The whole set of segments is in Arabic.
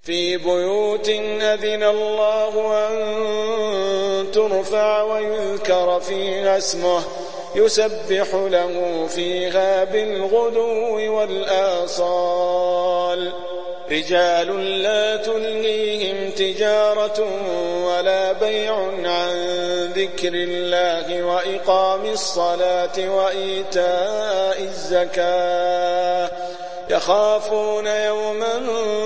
في بيوت أذن الله أن ترفع ويذكر فيها اسمه يسبح له فيها بالغدو والآصال رجال لا تلهيهم تجارة ولا بيع عن ذكر الله وإقام الصلاة وإيتاء الزكاة يخافون يوما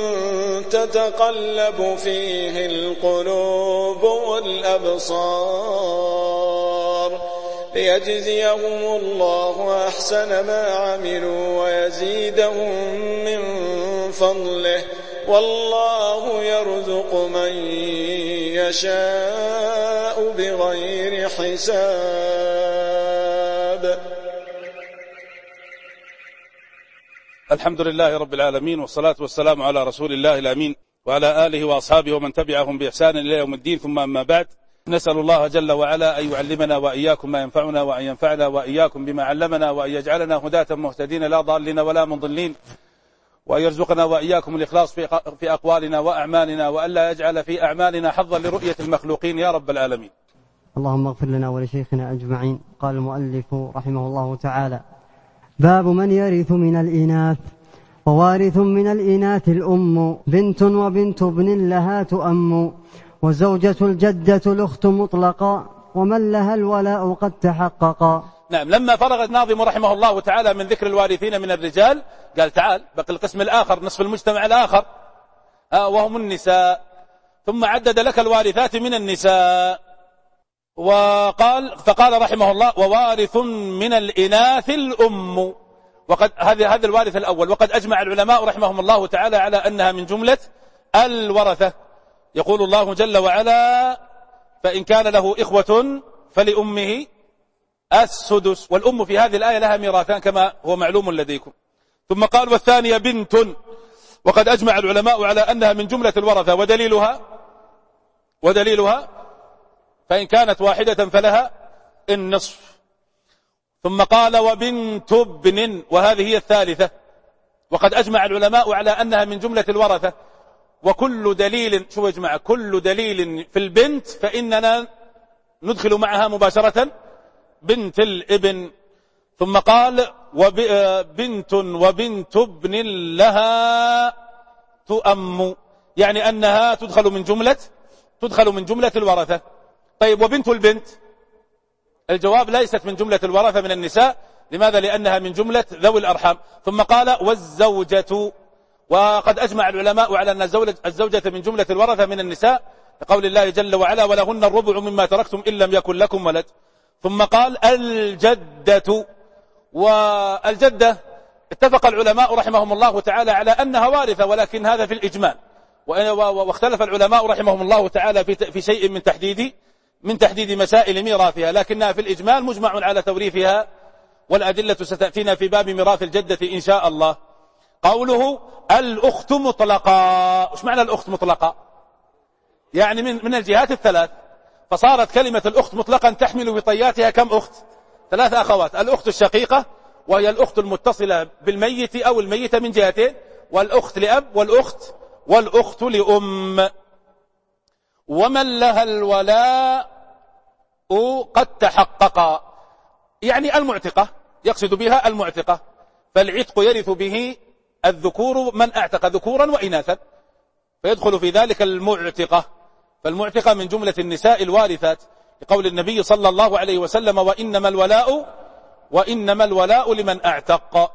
تتقلب فيه القلوب والأبصار ليجزيهم الله أحسن ما عملوا ويزيدهم من فضله والله يرزق من يشاء بغير حساب. الحمد لله رب العالمين، والصلاة والسلام على رسول الله الأمين وعلى آله وأصحابه ومن تبعهم بإحسان إلى يوم الدين. ثم أما بعد، نسأل الله جل وعلا أن يعلمنا وإياكم ما ينفعنا، وأن ينفعنا وإياكم بما علمنا، وأن يجعلنا هداة مهتدين لا ضالين ولا مضلين، وأن يرزقنا وإياكم الإخلاص في أقوالنا وأعمالنا، وأن لا يجعل في أعمالنا حظا لرؤية المخلوقين يا رب العالمين. اللهم اغفر لنا ولشيخنا أجمعين. قال المؤلف رحمه الله تعالى: باب من يرث من الإناث. ووارث من الإناث الأم بنت وبنت ابن لها تؤم، وزوجة الجدة الأخت مطلقا، ومن لها الولاء قد تحققا. نعم، لما فرغ الناظم رحمه الله تعالى من ذكر الوارثين من الرجال قال تعال بقي القسم الآخر، نصف المجتمع الآخر وهم النساء، ثم عدد لك الوارثات من النساء فقال رحمه الله: ووارث من الإناث الأم. وقد هذا الوارث الأول، وقد أجمع العلماء رحمهم الله تعالى على أنها من جملة الورثة. يقول الله جل وعلا: فإن كان له إخوة فلأمه السدس. والأم في هذه الآية لها ميراثان كما هو معلوم لديكم. ثم قال: والثانية بنت. وقد أجمع العلماء على أنها من جملة الورثة، ودليلها فإن كانت واحدة فلها النصف. ثم قال: وبنت ابن، وهذه هي الثالثة. وقد أجمع العلماء على أنها من جملة الورثة. وكل دليل، شو يا جماعة، كل دليل في البنت فإننا ندخل معها مباشرة بنت الابن. ثم قال: بنت وبنت ابن لها تؤم، يعني أنها تدخل من جملة الورثة. طيب، وبنت البنت؟ الجواب: ليست من جملة الورثة من النساء. لماذا؟ لأنها من جملة ذوي الأرحام. ثم قال: والزوجة. وقد أجمع العلماء على أن الزوجة من جملة الورثة من النساء، لقول الله جل وعلا: ولهن الربع مما تركتم إن لم يكن لكم ولد. ثم قال: الجدة. والجدة اتفق العلماء رحمهم الله تعالى على أنها وارثة، ولكن هذا في الإجمال، واختلف العلماء رحمهم الله تعالى في شيء من تحديد مسائل ميراثها، لكنها في الإجمال مجمع على توريثها، والأدلة ستأتينا في باب ميراث الجدة إن شاء الله. قوله: الأخت مطلقة. وش معنى الأخت مطلقة؟ يعني من الجهات الثلاث، فصارت كلمة الأخت مطلقا تحمل بطياتها كم أخت؟ 3 أخوات: الأخت الشقيقة، وهي الأخت المتصلة بالميت أو الميتة من جهتين، والأخت لأب، والأخت لأم. ومن لها الولاء قد تحقق، يعني المعتقة، يقصد بها المعتقة. فالعتق يرث به الذكور من اعتق ذكورا وإناثا، فيدخل في ذلك المعتقة. فالمعتقة من جملة النساء الوارثات، لقول النبي صلى الله عليه وسلم: وإنما الولاء لمن اعتق.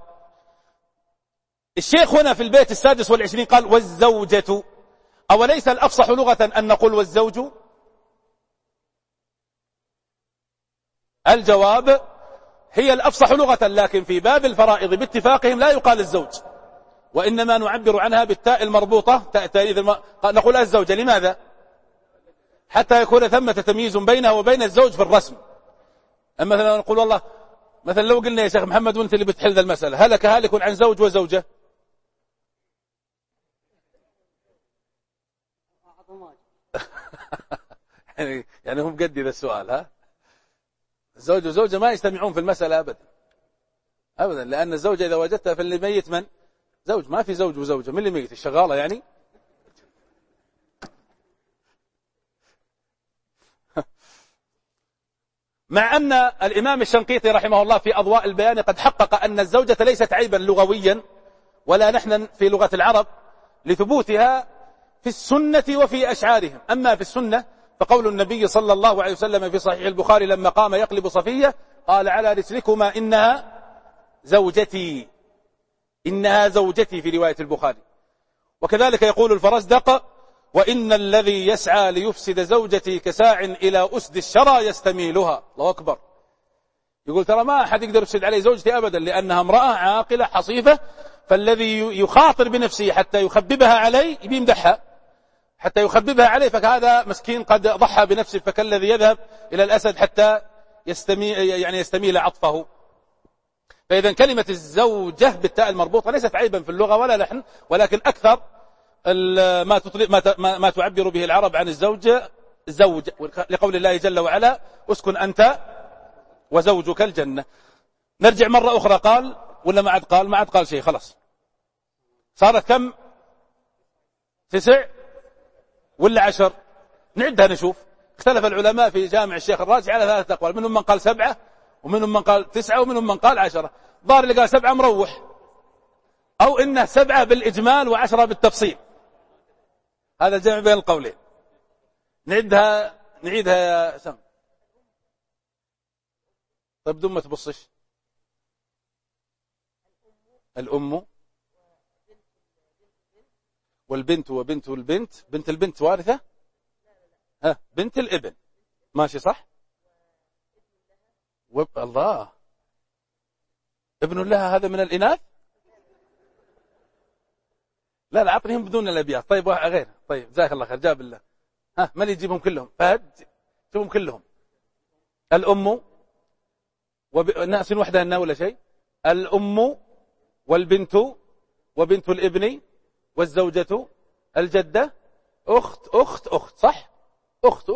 الشيخ هنا في البيت 26 قال: والزوجة. أوليس الأفصح لغة أن نقول والزوج؟ الجواب: هي الأفصح لغة، لكن في باب الفرائض باتفاقهم لا يقال الزوج، وإنما نعبر عنها بالتاء المربوطة، نقول الزوجة. لماذا؟ حتى يكون ثمة تمييز بينها وبين الزوج في الرسم. أما مثلا نقول والله، مثلا لو قلنا يا شيخ محمد وانت اللي بتحل ذا المسألة، هلك هالك عن زوج وزوجة، يعني هم قد ذا السؤال. ها، الزوج وزوجة ما يجتمعون في المسألة أبدا، لأن الزوجة إذا وجدتها فاللي ميت من؟ زوج. ما في زوج وزوجة. من اللي ميت؟ الشغالة يعني. مع أن الإمام الشنقيطي رحمه الله في أضواء البيان قد حقق أن الزوجة ليست عيبا لغويا ولا نحن في لغة العرب لثبوتها في السنة وفي أشعارهم. أما في السنة فقول النبي صلى الله عليه وسلم في صحيح البخاري لما قام يقلب صفية قال على رسلكما إنها زوجتي، إنها زوجتي في رواية البخاري. وكذلك يقول الفرزدق وإن الذي يسعى ليفسد زوجتي كساع إلى أسد الشرى يستميلها. الله أكبر. يقول ترى ما أحد يقدر يفسد علي زوجتي أبدا لأنها امرأة عاقلة حصيفة، فالذي يخاطر بنفسه حتى يخببها علي بيمدحها حتى يخببها عليه، فهذا مسكين قد ضحى بنفسه، فكالذي يذهب إلى الأسد حتى يستميل عطفه. فإذا كلمة الزوجة بالتاء المربوطة ليست عيبا في اللغة ولا لحن، ولكن أكثر ما تعبر به العرب عن الزوجة زوج، لقول الله جل وعلا اسكن أنت وزوجك الجنة. نرجع مرة أخرى. قال ولا ما عاد قال شيء؟ خلاص صارت كم؟ 9 ولا 10؟ نعدها نشوف. اختلف العلماء في جامع الشيخ الراجحي على 3 أقوال، منهم من قال 7 ومنهم من قال 9 ومنهم من قال 10. ظاهر اللي قال 7 مروح، أو إنه 7 بالإجمال و10 بالتفصيل. هذا الجمع بين القولين. نعيدها يا سام. طيب بدون ما تبصش. الأم والبنت وبنت البنت. بنت البنت وارثة. بنت الابن ماشي صح. الله، ابن لها هذا من الإناث. لا أعطنيهم بدون الأبيات. طيب غير. طيب جزاك الله خير. جاب الله. من يجيبهم كلهم؟ فهد جيبهم كلهم. الأم ناس وحدها ولا شيء. الأم والبنت وبنت الابن والزوجة الجدة أخت صح. أخت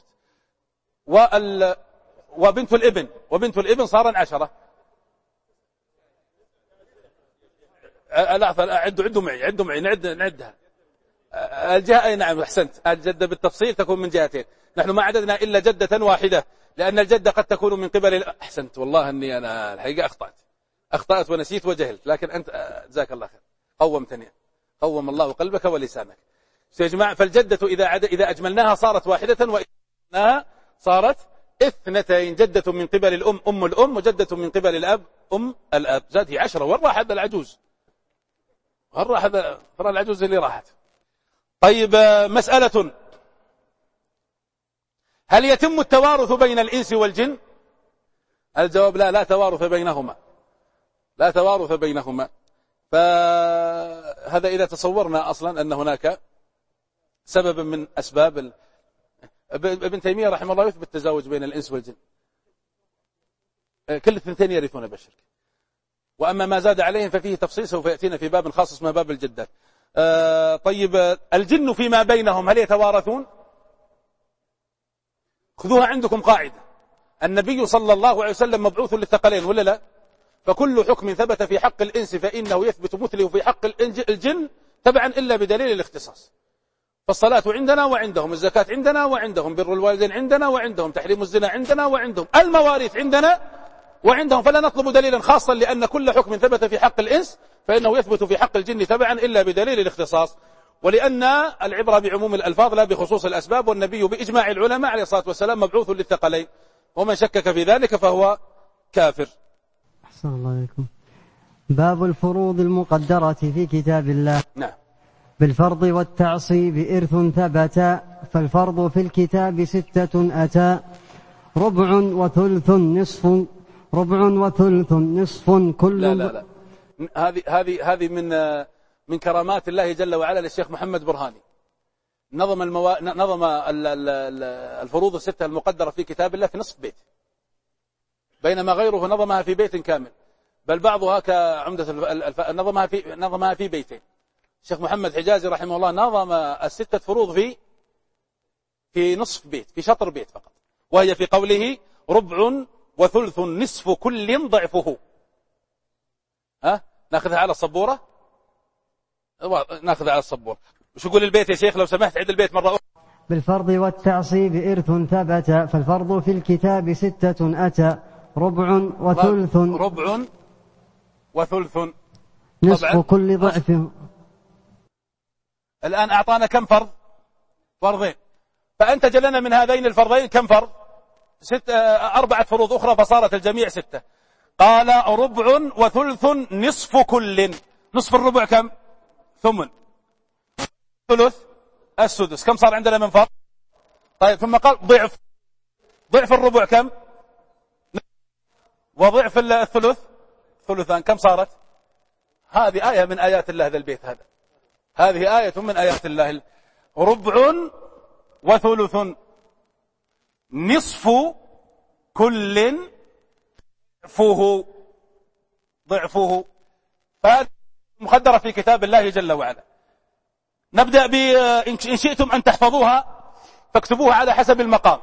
وبنت الابن صار 10. عدوا معي نعدها. الجهة أي نعم أحسنت. الجدة بالتفصيل تكون من جهتين. نحن ما عددنا إلا جدة واحدة لأن الجدة قد تكون من قبل أحسنت. والله أني أنا الحقيقة أخطأت ونسيت وجهلت، لكن أنت جزاك الله خير قومتني. قوم الله قلبك ولسانك. يا جماعة فالجدة إذا أجملناها صارت واحدة، وإذا صارت 2. جدة من قبل الأم أم الأم، وجدة من قبل الأب أم الأب. زاد هي 10. وين راح هذا العجوز؟ وين راح هذا؟ ترى العجوز اللي راحت. طيب مسألة، هل يتم التوارث بين الإنس والجن؟ الجواب لا توارث بينهما. لا توارث بينهما. فهذا إذا تصورنا أصلا أن هناك سبب من أسباب. ابن تيمية رحمه الله يثبت التزاوج بين الإنس والجن. كل 2 يرثون بالشرك. وأما ما زاد عليهم ففيه تفصيل سوف يأتينا في باب خاص اسمه باب الجدات. طيب الجن فيما بينهم هل يتوارثون؟ خذوها عندكم قاعدة. النبي صلى الله عليه وسلم مبعوث للثقلين ولا لا؟ فكل حكم ثبت في حق الإنس فإنه يثبت مثله في حق الجن تبعا إلا بدليل الاختصاص. فالصلاة عندنا وعندهم، الزكاة عندنا وعندهم، بر الوالدين عندنا وعندهم، تحريم الزنا عندنا وعندهم، المواريث عندنا وعندهم. فلا نطلب دليلا خاصا لأن كل حكم ثبت في حق الإنس فإنه يثبت في حق الجن تبعا إلا بدليل الاختصاص. ولأن العبرة بعموم الألفاظ لا بخصوص الأسباب، والنبي بإجماع العلماء عليه الصلاة والسلام مبعوث للثقلين، ومن شكك في ذلك فهو كافر. أحسن الله عليكم. باب الفروض المقدرة في كتاب الله. نعم. بالفرض والتعصيب إرث ثبتا، فالفرض في الكتاب 6 أتى، ربع وثلث نصف كل. لا هذه من كرامات الله جل وعلا للشيخ محمد برهاني. نظم الفروض 6 المقدرة في كتاب الله في نصف بيت، بينما غيره نظمها في بيت كامل، بل بعضها كعمدة نظمها في بيتين. الشيخ محمد حجازي رحمه الله نظم 6 فروض في نصف بيت، في شطر بيت فقط، وهي في قوله ربع وثلث نصف كل ضعفه. ناخذها على الصبورة. ناخذها على الصبورة. وش يقول البيت يا شيخ لو سمحت؟ عيد البيت مرة أخرى. بالفرض والتعصيب إرث ثبت فالفرض في الكتاب 6 أتى ربع وثلث ربع وثلث نصف كل ضعف. الآن أعطانا كم فرض؟ فرضين، فأنتج لنا من هذين الفرضين كم فرض؟ 4 فروض أخرى فصارت الجميع 6. قال ربع وثلث نصف كل. نصف الربع كم؟ ثمن. ثلث السدس. كم صار عندنا من فرض؟ طيب ثم قال ضعف الربع كم؟ وضعف الثلث ثلثان. كم صارت؟ هذه آية من آيات الله ذا البيت. هذه آية من آيات الله. ربع وثلث نصف كل ضعفه. فهذه مقدرة في كتاب الله جل وعلا. نبدأ إن شئتم أن تحفظوها فاكتبوها على حسب المقام.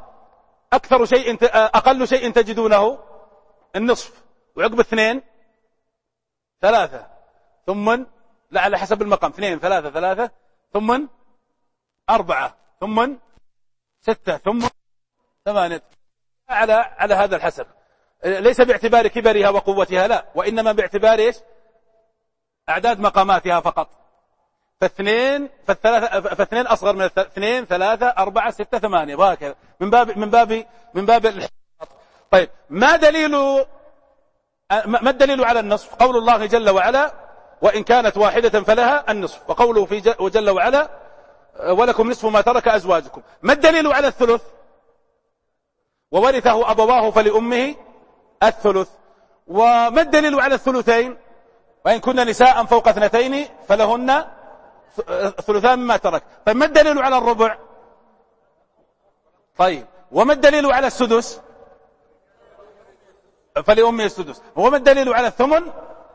أقل شيء تجدونه النصف، وعقب 2 3، ثم لا على حسب المقام 2 3 ثم 4 ثم 6 ثم 8 على هذا الحسب. ليس باعتبار كبرها وقوتها، لا، وإنما باعتبار إيش؟ أعداد مقاماتها فقط. فاثنين أصغر من 2 3 4 6 8 وهكذا من باب الاحتياط. طيب ما الدليل على النصف؟ قول الله جل وعلا وإن كانت واحدة فلها النصف، وقوله جل وعلا ولكم نصف ما ترك أزواجكم. ما الدليل على الثلث؟ وورثه أبواه فلأمه الثلث. وما الدليل على الثلثين؟ وإن كنا نساء فوق 2 فلهن ثلثان مما ترك. طيب ما الدليل على الربع؟ طيب وما الدليل على السدس؟ فلأمه السدس. وما الدليل على الثمن؟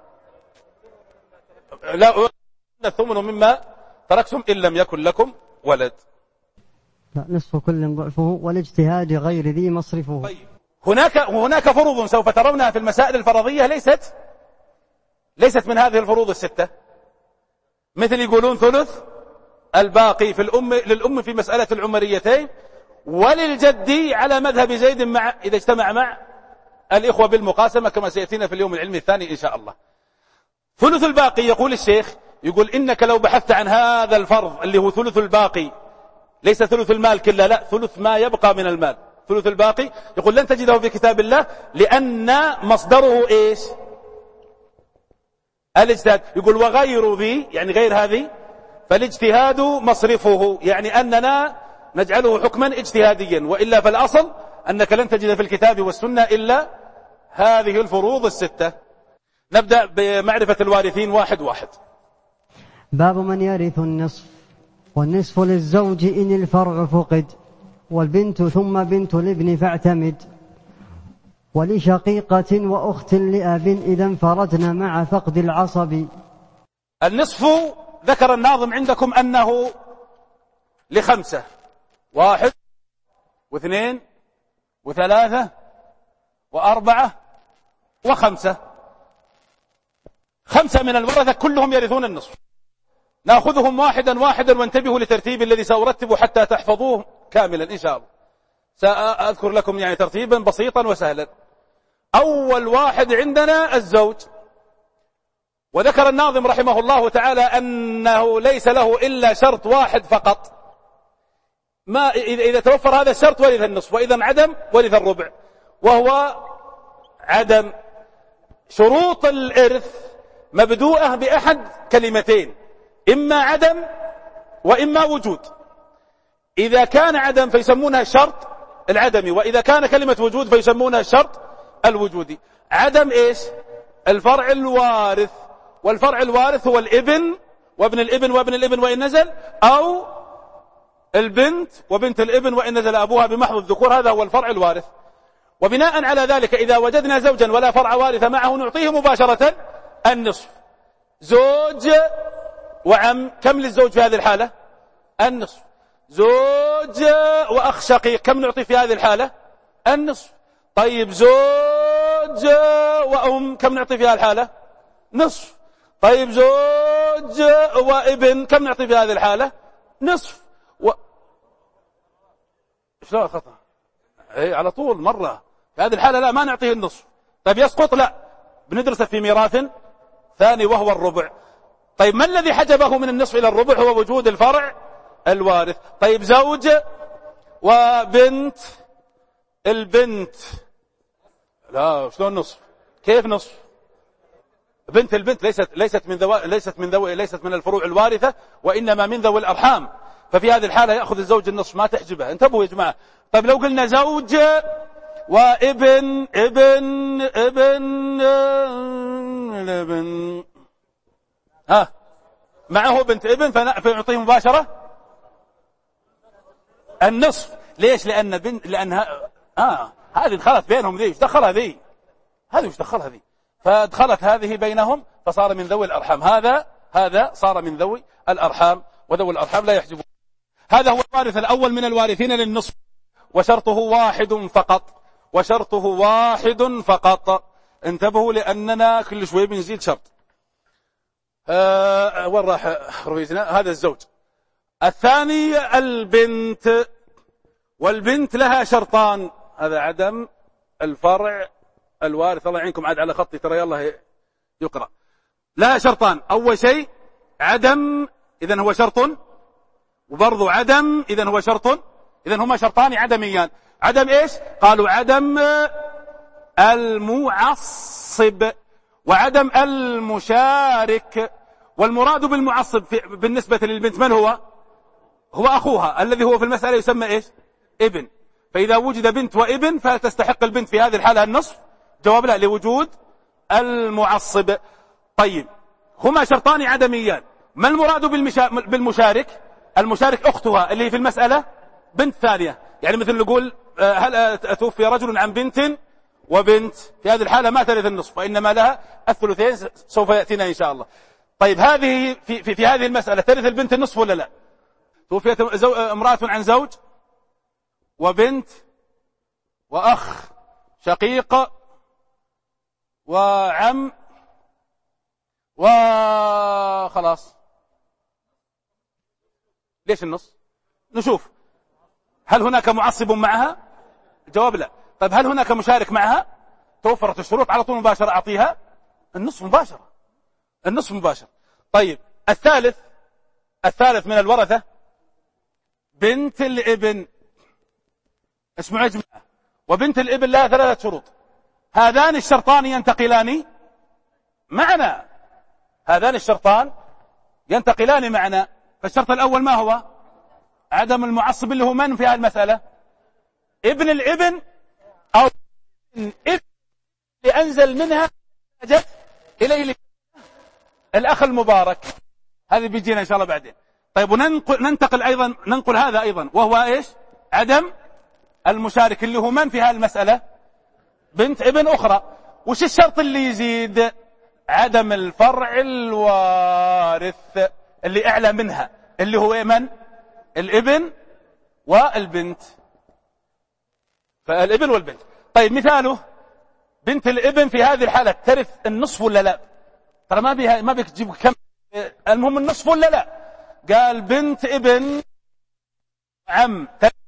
لا، الثمن مما تركتم إن لم يكن لكم ولد. لا، نصف كل ضعفه والاجتهاد غير ذي مصرفه. طيب هناك فروض سوف ترونها في المسائل الفرضية ليست من هذه الفروض 6، مثل يقولون ثلث الباقي للأم في مسألة العمريتين، وللجد على مذهب زيد إذا اجتمع مع الإخوة بالمقاسمة كما سيأتينا في اليوم العلمي الثاني إن شاء الله. ثلث الباقي يقول الشيخ، يقول إنك لو بحثت عن هذا الفرض اللي هو ثلث الباقي، ليس ثلث المال كله، لا، ثلث ما يبقى من المال، ثلث الباقي، يقول لن تجده في كتاب الله، لأن مصدره إيش؟ الاجتهاد. يقول وغير ذي، يعني غير هذه، فالاجتهاد مصرفه، يعني أننا نجعله حكما اجتهاديا، وإلا فالأصل أنك لن تجد في الكتاب والسنة إلا هذه الفروض 6. نبدأ بمعرفة الوارثين واحد. باب من يرث النصف. والنصف للزوج إن الفرع فقد، والبنت ثم بنت الابن فاعتمد، ولشقيقة وأخت لأب إذا انفردن مع فقد العصب. النصف ذكر الناظم عندكم أنه ل5، 1 و2 و3 و4 و5. 5 من الورثة كلهم يرثون النصف. نأخذهم واحدا وانتبهوا لترتيب الذي سأرتبه حتى تحفظوه كاملا إن شاء الله. سأذكر لكم يعني ترتيبا بسيطا وسهلا. أول واحد عندنا الزوج، وذكر الناظم رحمه الله تعالى أنه ليس له إلا شرط واحد فقط، ما إذا توفر هذا الشرط ورث النصف، وإذا انعدم ورث الربع، وهو عدم. شروط الإرث مبدوءة بأحد كلمتين، إما عدم وإما وجود. إذا كان عدم فيسمونها الشرط العدمي، وإذا كان كلمة وجود فيسمونها الشرط الوجودي. عدم إيش؟ الفرع الوارث، والفرع الوارث هو الابن وابن الابن وابن الابن وإن نزل، أو البنت وبنت الابن وإن نزل أبوها بمحض الذكور، هذا هو الفرع الوارث. وبناء على ذلك إذا وجدنا زوجا ولا فرع وارث معه نعطيه مباشرة النصف. زوج وعم، كم للزوج في هذه الحالة؟ النصف. زوج وأخ شقيق، كم نعطي في هذه الحالة؟ النصف. طيب زوج وأم، كم نعطي في هذه الحالة؟ نصف. طيب زوج وابن، كم نعطي في هذه الحالة؟ نصف. شلون خطأ؟ اي على طول مرة. في هذه الحالة لا، ما نعطيه النصف. طيب يسقط؟ لا، بندرسه في ميراث ثاني وهو الربع. طيب ما الذي حجبه من النصف إلى الربع؟ هو وجود الفرع الوارث. طيب زوج وبنت البنت، لا شلون نصف؟ كيف نصف؟ بنت البنت ليست من الفروع الوارثة، وإنما من ذوي الأرحام، ففي هذه الحالة يأخذ الزوج النصف، ما تحجبه. انتبهوا يا جماعة. طيب لو قلنا زوج وابن معه بنت ابن، فنعطيه مباشرة النصف. ليش؟ لأنها هذه دخلت بينهم، ذي ايش دخلها ذي؟ هذه ايش دخلها ذي؟ فدخلت هذه بينهم فصار من ذوي الأرحام. هذا صار من ذوي الأرحام، وذوي الأرحام لا يحجبون. هذا هو الوارث الأول من الوارثين للنصف، وشرطه واحد فقط. انتبهوا لأننا كل شوي بنزيد شرط. وين راح رفيقنا؟ هذا الزوج. الثاني البنت، والبنت لها شرطان. هذا عدم الفرع الوارث. الله يعينكم عاد على خطي، ترى يلا يقرأ. لها شرطان. أول شيء عدم، إذن هو شرط، وبرضو عدم، إذن هو شرط. إذن هما شرطان عدميان. عدم إيش؟ قالوا عدم المعصب وعدم المشارك. والمراد بالمعصب بالنسبة للبنت من هو؟ هو أخوها الذي هو في المسألة يسمى إيش؟ ابن. فإذا وجد بنت وابن فتستحق البنت في هذه الحالة النصف. جواب لا، لوجود المعصب. طيب هما شرطان عدميان. ما المراد بالمشارك؟ المشارك أختها اللي في المسألة بنت ثانية. يعني مثل نقول هل توفي رجل عن بنت وبنت، في هذه الحالة ما ترث النصف، وإنما لها الثلثين، سوف يأتينا إن شاء الله. طيب هذه في هذه المسألة ترث البنت النصف ولا لا؟ توفيت امرأة عن زوج وبنت وأخ شقيق وعم وخلاص. ليش النص؟ نشوف هل هناك معصب معها؟ جواب لا. طيب هل هناك مشارك معها؟ توفرت الشروط على طول مباشرة أعطيها النصف مباشرة، النصف مباشر. طيب الثالث من الورثة بنت الابن. اسمعوا يا جماعة، وبنت الابن لها 3 شروط. هذان الشرطان ينتقلان معنا، هذان الشرطان ينتقلان معنا. فالشرط الأول ما هو؟ عدم المعصب اللي هو من في هذه المسألة؟ ابن الابن أو ابن لأنزل منها جت إليه الأخ المبارك. هذه بيجينا إن شاء الله بعدين. طيب وننتقل أيضا، ننقل هذا أيضا، وهو إيش؟ عدم المشارك اللي هو من في هذه المسألة؟ بنت ابن أخرى. وش الشرط اللي يزيد؟ عدم الفرع الوارث اللي أعلى منها، اللي هو من؟ الابن والبنت. فالابن والبنت. طيب مثاله بنت الابن في هذه الحالة ترث النصف ولا لا؟ ترى ما بيك تجيب كم، المهم النصف ولا لا؟ قال بنت ابن عم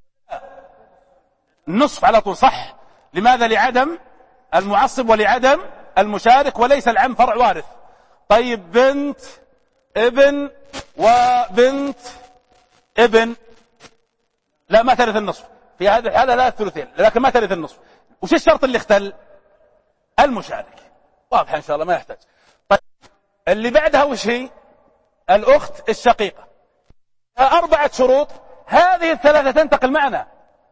النصف على طول، صح. لماذا؟ لعدم المعصب ولعدم المشارك، وليس العم فرع وارث. طيب بنت ابن وبنت ابن لا، ما ترث النصف في هذه الحالة، لا الثلثين، لكن ما ترث النصف. وش الشرط اللي اختل؟ المشارك. واضح إن شاء الله، ما يحتاج. طيب اللي بعدها وش هي؟ الأخت الشقيقة. 4 شروط. هذه الثلاثة تنتقل معنا،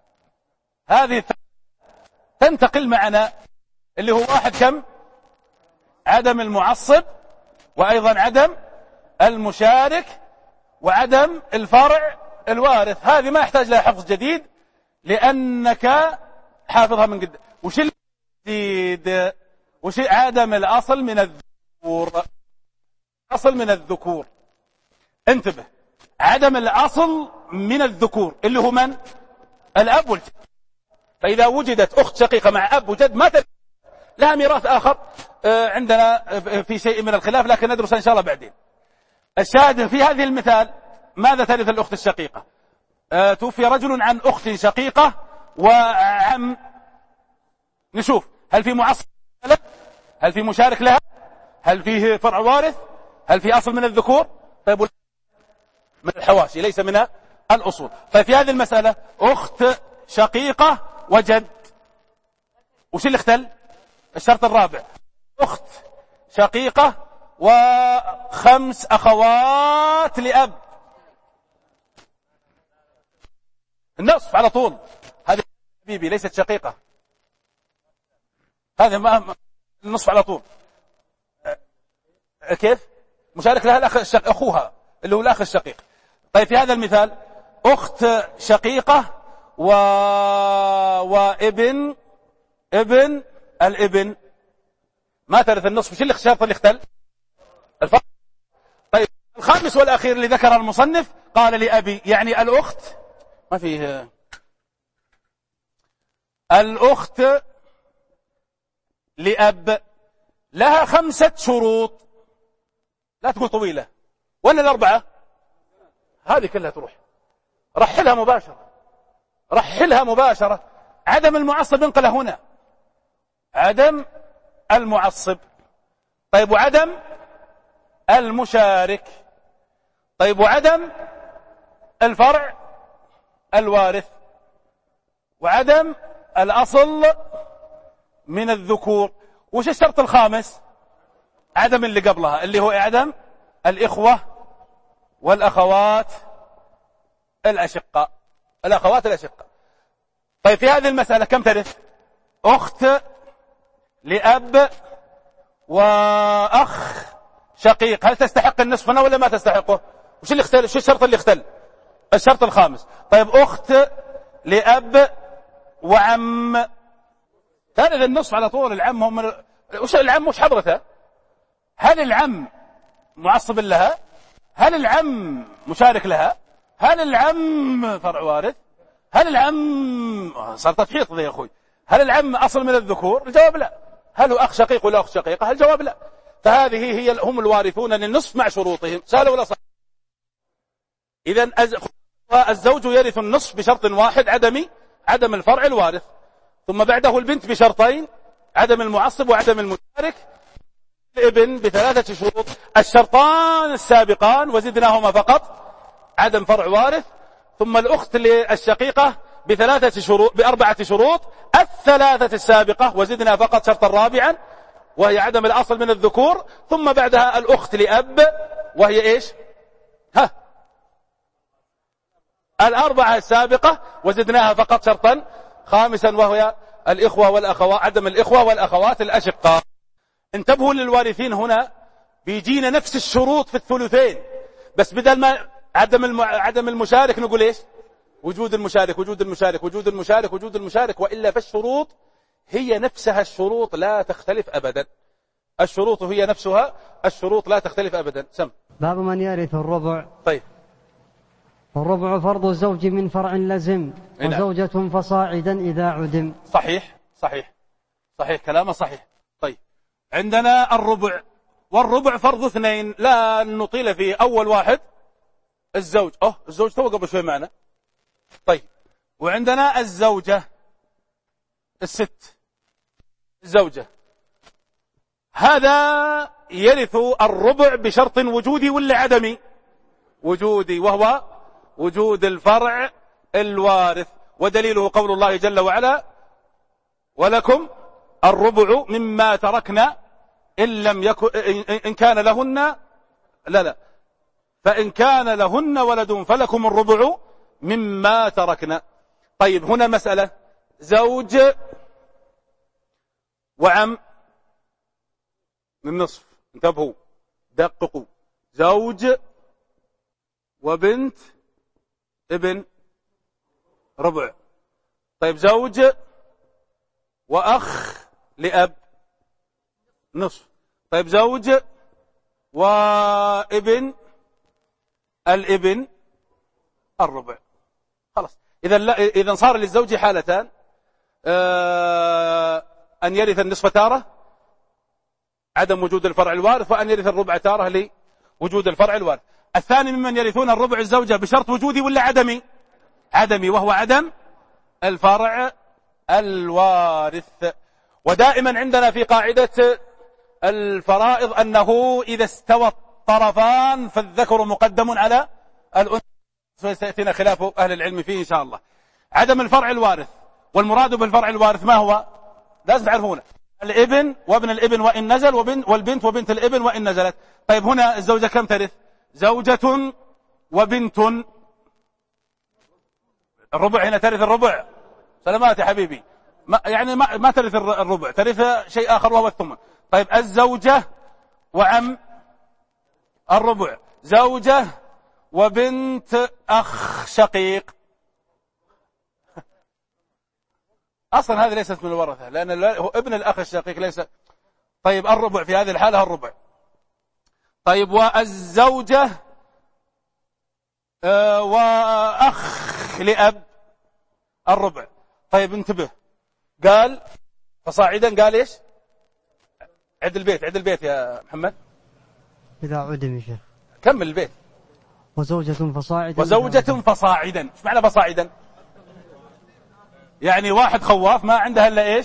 تنتقل معنا، اللي هو واحد كم؟ عدم المعصب، وأيضا عدم المشارك، وعدم الفرع الوارث. هذه ما يحتاج لها حفظ جديد لأنك حافظها من قدام. وش الجديد؟ وش عدم الأصل من الذكور؟ أصل من الذكور. انتبه، عدم الأصل من الذكور اللي هو من؟ الأب والجد. فإذا وجدت أخت شقيقة مع أب وجد ما ترث، لها ميراث آخر عندنا في شيء من الخلاف، لكن ندرس إن شاء الله بعدين. الشاهد في هذه المثال ماذا ترث الأخت الشقيقة؟ توفي رجل عن أخت شقيقة وعم، نشوف هل في معصب، هل في مشارك لها، هل فيه فرع وارث، هل في أصل من الذكور. طيب من الحواشي ليس من الأصول. طيب في هذه المسألة أخت شقيقة وجد، وش اللي اختل؟ الشرط الرابع، أخت شقيقة وخمس أخوات لأب، النصف على طول. هذه حبيبي ليست شقيقة، هذا ما النصف على طول. كيف؟ مشارك لها الأخ أخوها اللي هو الأخ الشقيق. طيب في هذا المثال أخت شقيقة وابن الابن ما ترث النصف. شو الشرط اللي اختل؟ الفرق. طيب الخامس والأخير اللي ذكر المصنف قال لأبي، يعني الأخت ما فيه، الأخت لأب لها 5 شروط، لا تقول طويلة ولا الأربعة، هذه كلها تروح. رحلها مباشرة، رحلها مباشرة. عدم المعصب انقله هنا، عدم المعصب. طيب وعدم المشارك. طيب وعدم الفرع الوارث، وعدم الأصل من الذكور. وش الشرط الخامس؟ عدم اللي قبلها اللي هو عدم الإخوة والأخوات الأشقاء، الأخوات الأشقاء. طيب في هذه المسألة كم ترث؟ أخت لأب وأخ شقيق، هل تستحق النصف هنا ولا ما تستحقه؟ وش اللي اختل؟ شو الشرط اللي اختل؟ الشرط الخامس. طيب أخت لأب وعم ترث النصف على طول. العم هم وش العم؟ وش حضرته؟ هل العم معصب لها؟ هل العم مشارك لها؟ هل العم فرع وارث؟ هل العم صار تفحيط ذي يا أخوي؟ هل العم أصل من الذكور؟ الجواب لا. هل هو أخ شقيق ولا أخت شقيقة؟ الجواب لا. فهذه هي هم الوارثون للنصف مع شروطهم. سهل ولا صعب؟ إذن الزوج يرث النصف بشرط واحد، عدم الفرع الوارث، ثم بعده البنت بشرطين، عدم المعصب وعدم المشارك، الابن ب3 شروط. الشرطان السابقان وزدناهما فقط عدم فرع وارث، ثم الأخت للشقيقة ب4 شروط، ال3 السابقة وزدنا فقط شرطا رابعا وهي عدم الأصل من الذكور، ثم بعدها الأخت لأب وهي إيش؟ ال4 السابقة وزدناها فقط شرطا خامسا وهي الإخوة والأخوات، عدم الإخوة والأخوات الأشقاء. انتبهوا للوارثين هنا، بيجينا نفس الشروط في الثلثين، بس بدل ما عدم المشارك نقول إيش؟ وجود المشارك وجود المشارك وجود المشارك وجود المشارك. وإلا فالشروط هي نفسها الشروط لا تختلف أبدا، الشروط هي نفسها الشروط لا تختلف أبدا. سم. باب من يرث الربع. طيب الربع فرض الزوج من فرع لزم، وزوجة فصاعدا إذا عدم. صحيح صحيح صحيح، كلامه صحيح. طيب عندنا الربع، والربع فرض 2، لا نطيل فيه. أول واحد الزوج، الزوج تو قبل شوي معنا. طيب وعندنا الزوجة، الست الزوجة، هذا يرث الربع بشرط وجودي ولا عدمي؟ وجودي، وهو وجود الفرع الوارث. ودليله قول الله جل وعلا: ولكم الربع مما تركنا إن لم يكن إن كان لهن فإن كان لهن ولد فلكم الربع مما تركنا. طيب هنا مسألة زوج وعم من نصف، انتبهوا دققوا، زوج وبنت ابن ربع. طيب زوج وأخ لأب نصف. طيب زوج وابن الابن الربع. خلاص. إذا صار للزوج حالتان: أن يرث النصف تارة عدم وجود الفرع الوارث، وأن يرث الربع تارة لوجود الفرع الوارث. الثاني ممن يرثون الربع الزوجة بشرط وجودي ولا عدمي؟ عدمي وهو عدم الفرع الوارث. ودائما عندنا في قاعدة الفرائض أنه إذا استوى الطرفان فالذكر مقدم على الأنثى، سيأتينا خلاف أهل العلم فيه إن شاء الله. عدم الفرع الوارث، والمراد بالفرع الوارث ما هو؟ لازم تعرفونه، الابن وابن الابن وإن نزل، والبنت وبنت الابن وإن نزلت. طيب هنا الزوجة كم ترث؟ زوجة وبنت، الربع هنا ترث الربع. سلامات يا حبيبي، ما ترث الربع، ترث شيء آخر وهو الثمن. طيب الزوجة وعم الربع، زوجة وبنت أخ شقيق، أصلا هذه ليست من الورثة لأن ابن الأخ الشقيق ليس. طيب الربع في هذه الحالة الربع. طيب والزوجة وأخ لأب الربع. طيب انتبه، قال فصاعدا، قال إيش؟ عد البيت يا محمد. إذا عدم يا شيخ كمل البيت. وزوجة فصاعدا. ايش معنى فصاعدا؟ يعني واحد خواف ما عنده إلا إيش؟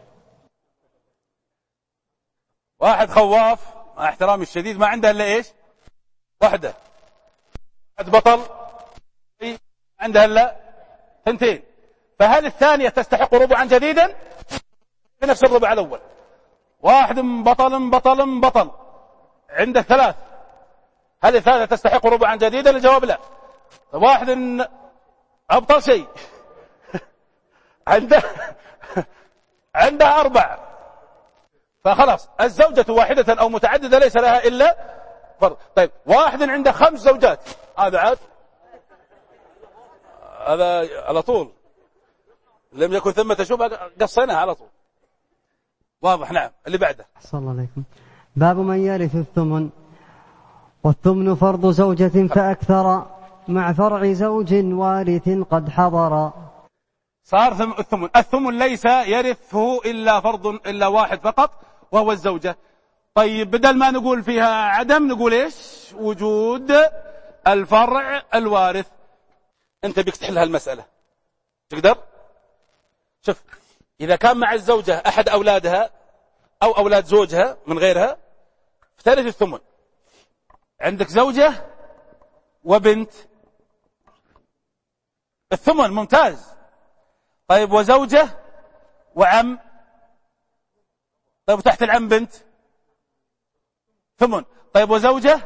واحد خواف مع احترامي الشديد ما عنده إلا إيش؟ واحدة. واحد بطل عنده إلا ثنتين، فهل الثانية تستحق ربعا جديدا في نفس الربع الأول؟ واحد بطل عنده ثلاث، هل الثالثة تستحق ربعا جديدا؟ الجواب لا. طيب واحد أبطل شيء عنده أربع، فخلاص الزوجة واحدة أو متعددة ليس لها إلا فرض. طيب واحد عنده 5 زوجات، هذا عاد هذا على طول لم يكن ثمة شبهة قصيناها على طول. واضح؟ نعم. اللي بعده. صلى الله عليكم. باب من يرث الثمن. والثمن فرض زوجة فأكثر مع فرع زوج وارث قد حضر. صار الثمن ليس يرثه إلا فرض إلا واحد فقط وهو الزوجة. طيب بدل ما نقول فيها عدم نقول إيش؟ وجود الفرع الوارث. أنت بيك تحل هالمسألة تقدر؟ شوف، إذا كان مع الزوجة أحد أولادها أو أولاد زوجها من غيرها فترث الثمن. عندك زوجة وبنت، الثمن ممتاز. طيب وزوجة وعم، طيب تحت العم بنت، ثمن. طيب وزوجة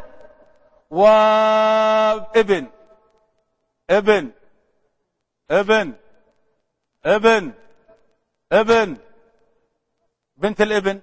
وابن ابن ابن ابن ابن بنت الابن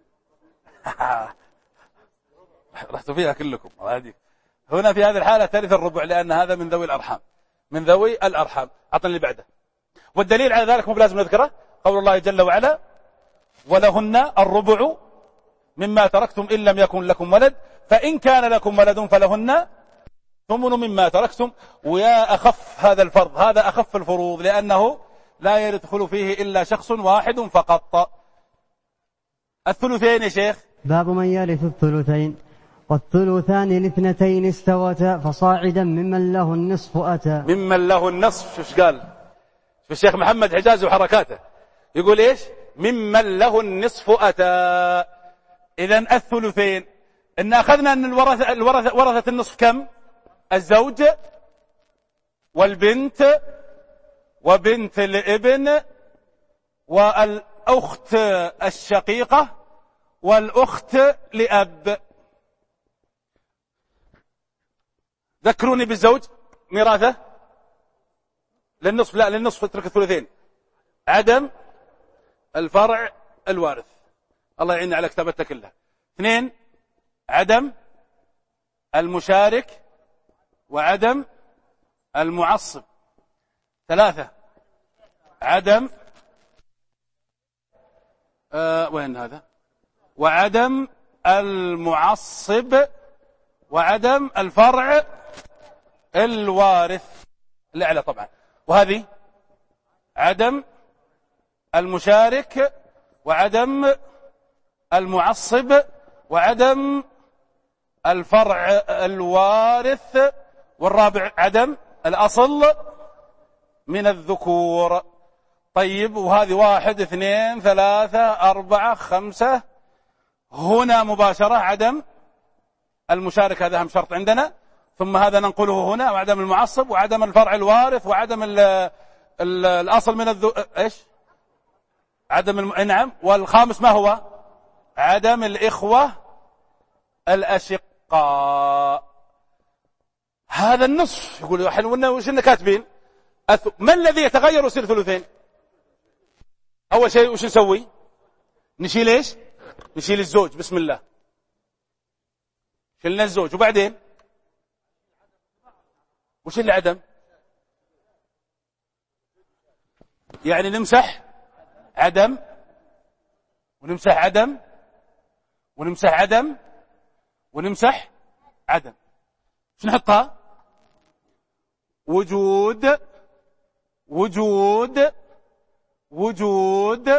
رحتوا فيها كلكم. هنا في هذه الحالة ترث الربع لأن هذا من ذوي الأرحام. أعطني اللي بعده. والدليل على ذلك مو بلازم نذكره، قول الله جل وعلا: ولهن الربع مما تركتم إن لم يكن لكم ولد فإن كان لكم ولد فلهن ثمن مما تركتم. ويا أخف هذا الفرض، هذا أخف الفروض لأنه لا يدخل فيه إلا شخص واحد فقط. الثلثين يا شيخ. باب من يرث الثلثين. والثلثان لاثنتين استوتا فصاعدا ممن له النصف أتى. ممن له النصف. شوف قال في الشيخ محمد حجاز وحركاته، يقول إيش؟ ممن له النصف أتى. إذن الثلثين إن أخذنا أن ورثة النصف كم؟ الزوج والبنت وبنت الابن والأخت الشقيقة والأخت لأب. ذكروني بالزوج ميراثه للنصف. لا للنصف اترك الثلثين. عدم الفرع الوارث. الله يعيننا على كتابتها كلها. 2 عدم المشارك وعدم المعصب. 3 عدم وين هذا؟ وعدم المعصب وعدم الفرع الوارث الأعلى طبعا. وهذه عدم المشارك وعدم المعصب وعدم الفرع الوارث. والرابع عدم الأصل من الذكور. طيب، وهذه 1 2 3 4 5. هنا مباشرة عدم المشارك، هذا أهم شرط عندنا. ثم هذا ننقله هنا، وعدم المعصب، وعدم الفرع الوارث، وعدم الأصل من إيش؟ عدم نعم. والخامس ما هو؟ عدم الإخوة الأشقاء. هذا النصف. يقول احنا وش إننا كاتبين؟ ما الذي يتغير ويصير ثلثين؟ أول شيء وش نسوي؟ نشيل إيش؟ نشيل الزوج. بسم الله، شلنا الزوج. وبعدين وش اللي عدم؟ يعني نمسح عدم، ونمسح عدم، ونمسح عدم، ونمسح عدم. شو نحطها؟ وجود وجود وجود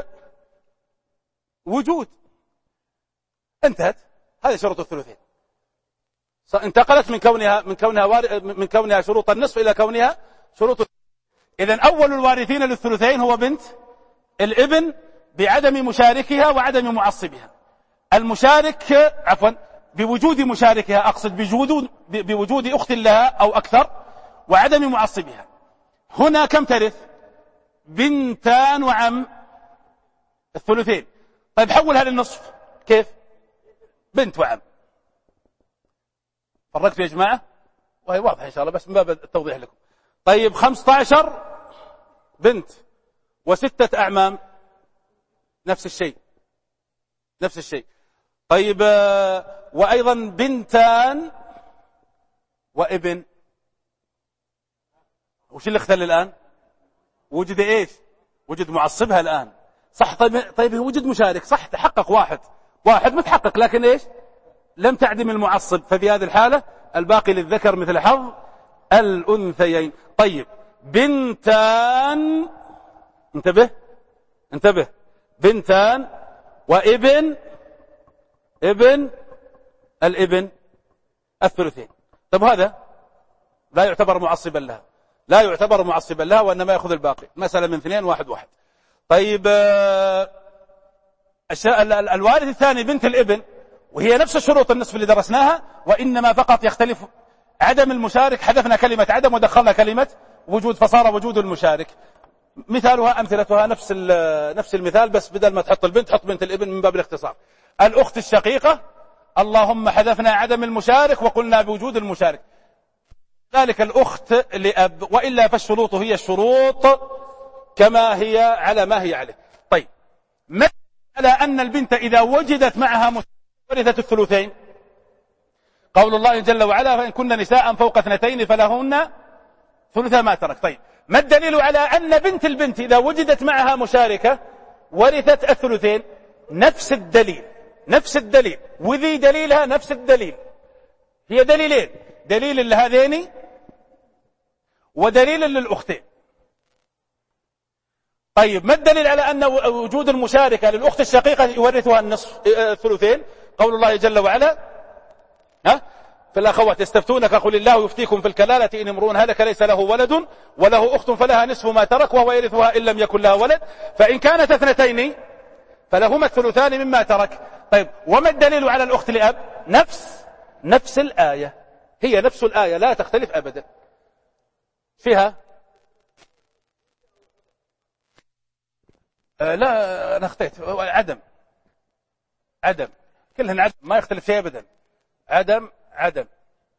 وجود. انتهت. هذه شروط الثلثين. انتقلت من كونها شروط النصف إلى كونها شروط. إذن أول الوارثين للثلثين هو بنت الابن بعدم مشاركها وعدم معصبها. المشارك بوجود مشاركها، أقصد بوجود أخت لها أو أكثر، وعدم معصبها. هنا كم ترث؟ بنتان وعم الثلثين. طيب حولها للنصف كيف؟ بنت وعم. فرقت يا جماعة؟ وهي واضحة إن شاء الله، بس من باب التوضيح لكم. طيب 15 بنت و6 أعمام، نفس الشيء نفس الشيء. طيب وأيضا بنتان وابن. وش اللي اختل الآن؟ وجد إيش؟ وجد معصبها الآن، صح. طيب وجد مشارك، صح، تحقق واحد متحقق، لكن إيش؟ لم تعدم المعصب. ففي هذه الحالة الباقي للذكر مثل حظ الأنثيين. طيب بنتان، انتبه، بنتان وابن الابن الثلثين. طب هذا لا يعتبر معصبا لها، وإنما يأخذ الباقي. مسألة من 2 1 1. طيب الوارث الثاني بنت الابن، وهي نفس الشروط النصف اللي درسناها، وإنما فقط يختلف عدم المشارك. حذفنا كلمة عدم ودخلنا كلمة وجود، فصار وجود المشارك. مثالها أمثلتها نفس المثال، بس بدل ما تحط البنت حط بنت الابن من باب الاختصار. الأخت الشقيقة، اللهم حذفنا عدم المشارك وقلنا بوجود المشارك. ذلك الأخت لأب، وإلا فالشروط هي الشروط كما هي على ما هي عليه. طيب ما على أن البنت إذا وجدت معها ورثة الثلثين؟ قول الله جل وعلا: فإن كن نساء فوق 2 فلهن ثلث ما ترك. طيب ما الدليل على أن بنت البنت إذا وجدت معها مشاركة ورثت الثلثين؟ نفس الدليل وذي دليلها نفس الدليل. هي دليلين، دليل لهذين ودليل للأختين. طيب ما الدليل على أن وجود المشاركة للأخت الشقيقة يورثها الثلثين؟ قول الله جل وعلا: فالأخوات يستفتونك قل الله يفتيكم في الكلالة إن امرؤ هلك ليس له ولد وله أخت فلها نصف ما ترك وهو يرثها إن لم يكن لها ولد فإن كانت 2 فلهما الثلثان مما ترك. طيب وما الدليل على الأخت لأب؟ نفس الآية، هي نفس الآية لا تختلف أبدا فيها. لا أنا أخطيت، عدم كلهن عدم، ما يختلف شيء أبدا. عدم.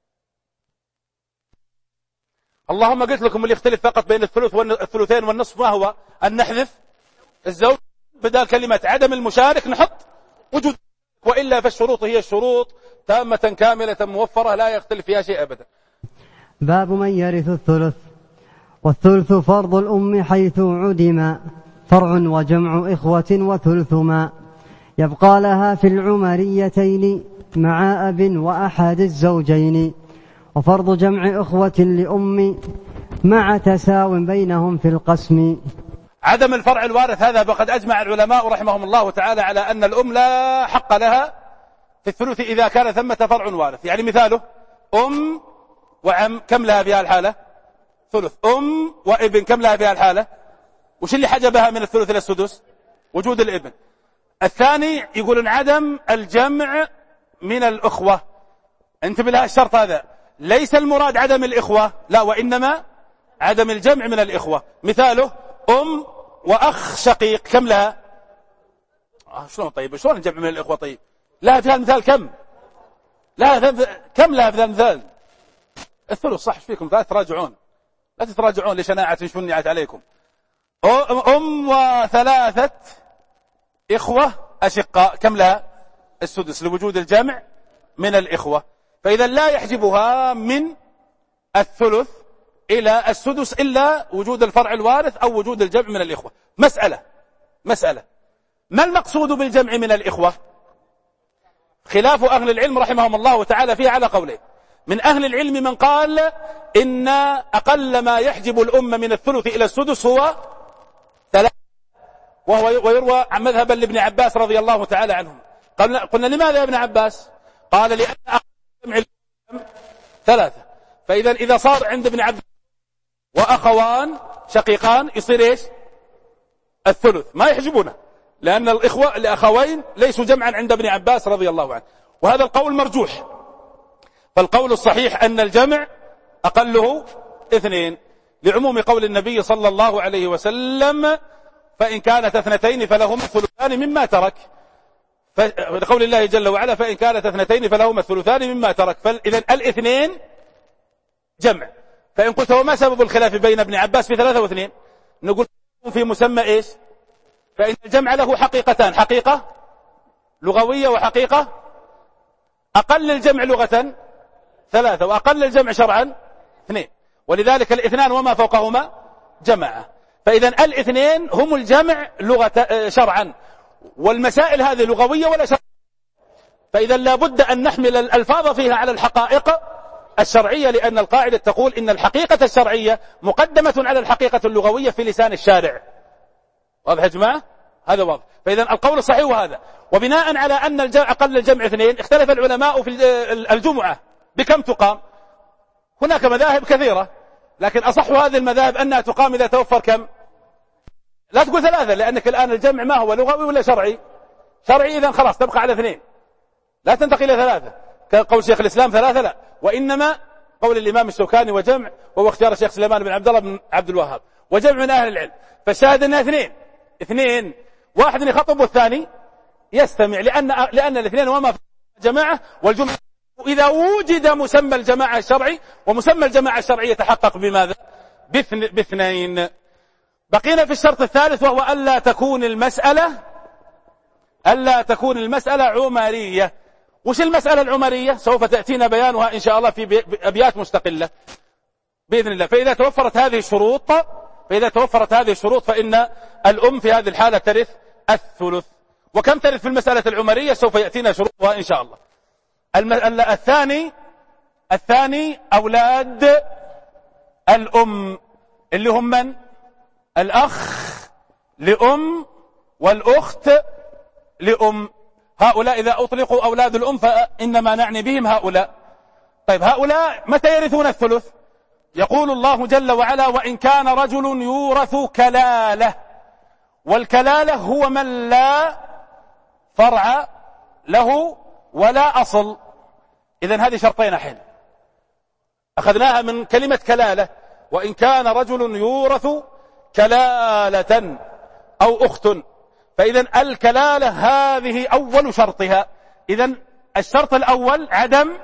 اللهم قلت لكم اللي يختلف فقط بين الثلثين والنصف ما هو؟ أن نحذف الزوج، بدل كلمة عدم المشارك نحط وجود، وإلا فالشروط هي الشروط تامة كاملة موفرة لا يختلف فيها شيء أبدا. باب من يرث الثلث. والثلث فرض الأم حيث عدم فرع وجمع إخوة وثلث ما يبقى لها في العمريتين مع أب وأحد الزوجين، وفرض جمع إخوة لأم مع تساو بينهم في القسم. عدم الفرع الوارث هذا فقد أجمع العلماء رحمهم الله تعالى على أن الأم لا حق لها في الثلث إذا كان ثمة فرع وارث. يعني مثاله أم وعم، كم لها في هذه الحالة؟ ثلث. أم وابن كم لها في الحالة؟ وش اللي حجبها من الثلث إلى السدس؟ وجود الابن. الثاني يقولون عدم الجمع من الأخوة. انتبه لها الشرط هذا، ليس المراد عدم الإخوة، لا، وإنما عدم الجمع من الإخوة. مثاله أم وأخ شقيق كم لها؟ شلون طيب؟ شلون الجمع من الإخوة؟ طيب لها في هذا المثال كم؟ كم لها في هذا المثال؟ الثلث. صح فيكم، لا تتراجعون لشناعة شنعت عليكم. أم وثلاثة إخوة أشقاء كم لها؟ السدس، لوجود الجمع من الإخوة. فإذا لا يحجبها من الثلث إلى السدس إلا وجود الفرع الوارث أو وجود الجمع من الإخوة. مسألة ما المقصود بالجمع من الإخوة؟ خلاف أهل العلم رحمهم الله تعالى فيه على قولين. من أهل العلم من قال إن أقل ما يحجب الأمة من الثلث إلى السدس هو 3، ويروى عن مذهبا لابن عباس رضي الله تعالى عنهم. قلنا لماذا يا ابن عباس؟ قال لأن أقل جمع الأمة 3. فإذا إذا صار عند ابن عباس وأخوان شقيقان يصير إيش؟ الثلث، ما يحجبونه، لأن الأخوين ليسوا جمعا عند ابن عباس رضي الله عنه. وهذا القول مرجوح. فالقول الصحيح أن الجمع أقله 2، لعموم قول النبي صلى الله عليه وسلم فإن كانت 2 فلهما الثلثان مما ترك، لقول الله جل وعلا فإن كانت 2 فلهما الثلثان مما ترك. فإذا 2 جمع. فإن قلت وما سبب الخلاف بين ابن عباس في 3 و2؟ نقول في مسمى إيش؟ فإن الجمع له حقيقتان، حقيقة لغوية وحقيقة أقل الجمع لغة 3 وأقل الجمع شرعا 2، ولذلك 2 وما فوقهما جماعة. فإذا 2 هم الجمع لغة شرعا، والمسائل هذه لغوية ولا شرعية. فإذا لابد أن نحمل الألفاظ فيها على الحقائق الشرعية، لأن القاعدة تقول إن الحقيقة الشرعية مقدمة على الحقيقة اللغوية في لسان الشارع. واضح يا جماعة؟ هذا واضح. فإذا القول الصحيح هذا. وبناء على أن أقل الجمع 2 اختلف العلماء في الجمعة بكم تقام. هناك مذاهب كثيرة، لكن أصح هذه المذاهب أنها تقام إذا توفر كم؟ لا تقول 3، لأنك الآن الجمع ما هو لغوي ولا شرعي؟ شرعي، إذن خلاص تبقى على 2، لا تنتقل إلى 3 كقول شيخ الإسلام 3، لا، وإنما قول الإمام الشوكاني وجمع، وهو اختيار الشيخ سليمان بن عبد الله بن عبد الوهاب، وجمع من أهل العلم. فالشاهد أنها 2، واحد يخطب والثاني يستمع، لأن 2 وما جماعة، والجمعة إذا وجد مسمى الجماعة الشرعي، ومسمى الجماعة الشرعية يتحقق بماذا؟ ب2. بقينا في الشرط الثالث، وهو ألا تكون المسألة عمرية. وش المسألة العمرية؟ سوف تأتينا بيانها إن شاء الله في أبيات مستقلة بإذن الله. فإذا توفرت هذه الشروط فإن الأم في هذه الحالة ترث الثلث. وكم ترث في المسألة العمرية؟ سوف يأتينا شروطها إن شاء الله. الثاني أولاد الأم، اللي هم من؟ الأخ لأم والأخت لأم. هؤلاء إذا أطلقوا أولاد الأم فإنما نعني بهم هؤلاء. طيب هؤلاء متى يرثون الثلث؟ يقول الله جل وعلا وإن كان رجل يورث كلالة، والكلالة هو من لا فرع له ولا أصل. إذن هذه شرطين الحين أخذناها من كلمة كلالة، وإن كان رجل يورث كلالة أو أخت. فإذن الكلالة هذه أول شرطها. إذن الشرط الأول عدم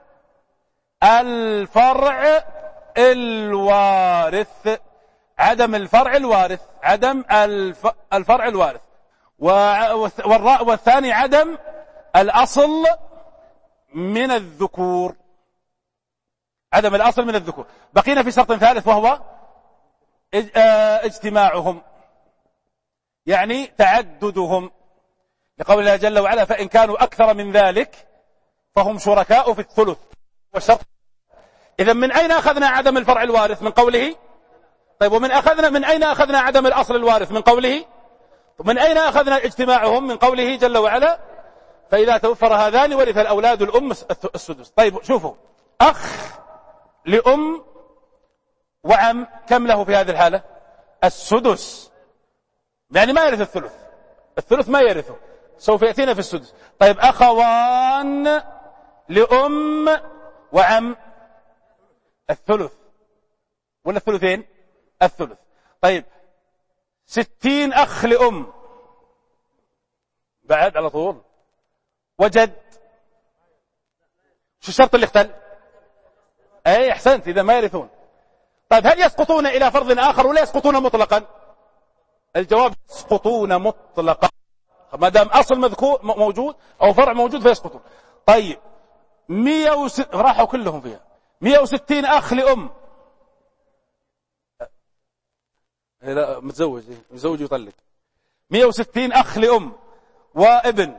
الفرع الوارث، والثاني عدم الأصل من الذكور، بقينا في شرط ثالث وهو اجتماعهم، يعني تعددهم، لقول الله جل وعلا فإن كانوا أكثر من ذلك فهم شركاء في الثلث والشرط. إذن من أين أخذنا عدم الفرع الوارث؟ من قوله. طيب ومن أين أخذنا عدم الأصل الوارث؟ من قوله. ومن أين أخذنا اجتماعهم؟ من قوله جل وعلا فإذا توفر هذان ورث الأولاد الأم 1/6. طيب شوفوا، أخ لأم وعم كم له في هذه الحالة؟ السدس، يعني ما يرث الثلث، الثلث ما يرثه، سوف يأتينا في السدس. طيب أخوان لأم وعم الثلث ولا الثلثين؟ الثلث. طيب 60 أخ لأم بعد على طول، وجد، شو الشرط اللي اختل؟ اي احسنت، اذا ما يرثون. طيب هل يسقطون الى فرض اخر ولا يسقطون مطلقا؟ الجواب يسقطون مطلقا، ما دام اصل مذكور موجود او فرع موجود فيسقطون. طيب 106 راحوا كلهم فيها. 160 اخ لام، لا متزوج يطلق. 160 اخ لام وابن